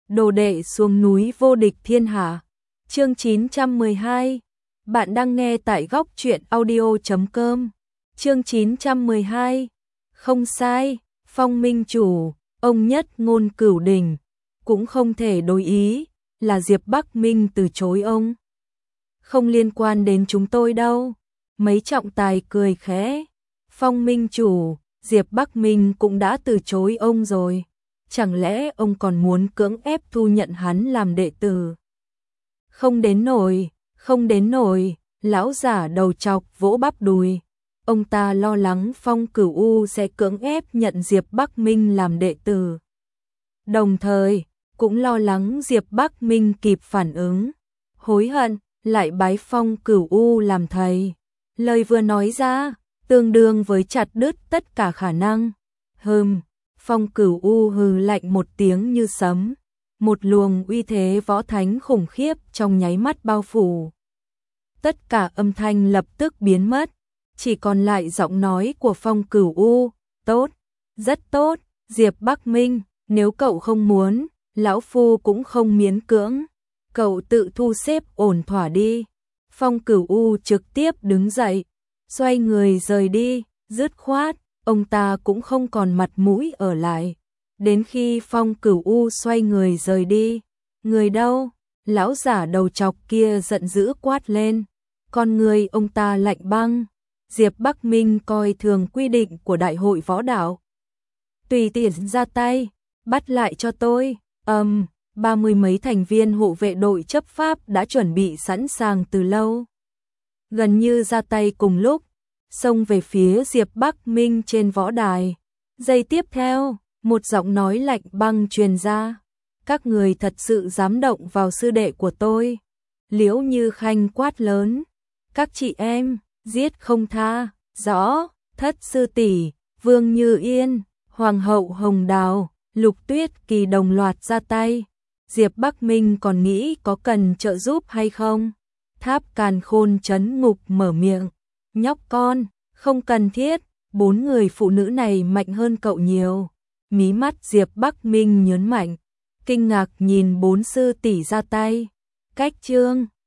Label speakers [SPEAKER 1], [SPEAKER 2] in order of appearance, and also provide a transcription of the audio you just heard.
[SPEAKER 1] đồ đệ xuống núi vô địch thiên hạ. Chương 912. Bạn đang nghe tại góc truyện audio.com. Chương 912. Không sai, Phong Minh chủ, ông nhất ngôn cửu đỉnh, cũng không thể đối ý, là Diệp Bắc Minh từ chối ông. Không liên quan đến chúng tôi đâu. Mấy trọng tài cười khẽ. Phong Minh chủ, Diệp Bắc Minh cũng đã từ chối ông rồi. Chẳng lẽ ông còn muốn cưỡng ép thu nhận hắn làm đệ tử? Không đến nổi, lão giả đầu chọc vỗ bắp đùi. Ông ta lo lắng Phong Cửu U sẽ cưỡng ép nhận Diệp Bắc Minh làm đệ tử. Đồng thời, cũng lo lắng Diệp Bắc Minh kịp phản ứng, hối hận, lại bái Phong Cửu U làm thầy. Lời vừa nói ra, tương đương với chặt đứt tất cả khả năng. Phong Cửu U hừ lạnh một tiếng như sấm, một luồng uy thế võ thánh khủng khiếp trong nháy mắt bao phủ. Tất cả âm thanh lập tức biến mất, chỉ còn lại giọng nói của Phong Cửu U. Tốt, rất tốt, Diệp Bắc Minh, nếu cậu không muốn, lão phu cũng không miễn cưỡng. Cậu tự thu xếp ổn thỏa đi. Phong Cửu U trực tiếp đứng dậy, xoay người rời đi, dứt khoát, ông ta cũng không còn mặt mũi ở lại. Đến khi Phong Cửu U xoay người rời đi, người đâu? Lão giả đầu chọc kia giận dữ quát lên. Con người ông ta lạnh băng. Diệp Bắc Minh coi thường quy định của đại hội võ đạo. Tùy tiện ra tay, bắt lại cho tôi. 30 mấy thành viên hộ vệ đội chấp pháp đã chuẩn bị sẵn sàng từ lâu. Gần như ra tay cùng lúc, xông về phía Diệp Bắc Minh trên võ đài. Giây tiếp theo, một giọng nói lạnh băng truyền ra. Các người thật sự dám động vào sư đệ của tôi. Liễu Như Khanh quát lớn. Các chị em, giết không tha. Rõ, Thất sư tỷ, Vương Như Yên, Hoàng hậu Hồng Đào, Lục Tuyết Kỳ đồng loạt ra tay. Diệp Bắc Minh còn nghĩ có cần trợ giúp hay không? Tháp Càn Khôn trấn ngục mở miệng. Nhóc con, không cần thiết, 4 người phụ nữ này mạnh hơn cậu nhiều. Mí mắt Diệp Bắc Minh nhớn mạnh, kinh ngạc nhìn 4 sư tỷ ra tay. Cách chương